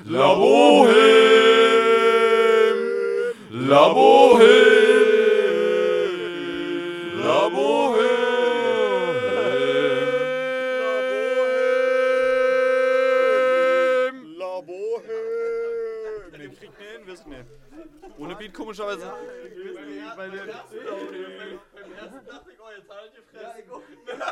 La Bohème, La Bohème, La Bohème, La Bohème. Den kriegt ihr hin, wissen wir. Ohne Beat komischerweise. Beim ersten dachte ich, oh, jetzt halt die Fresse.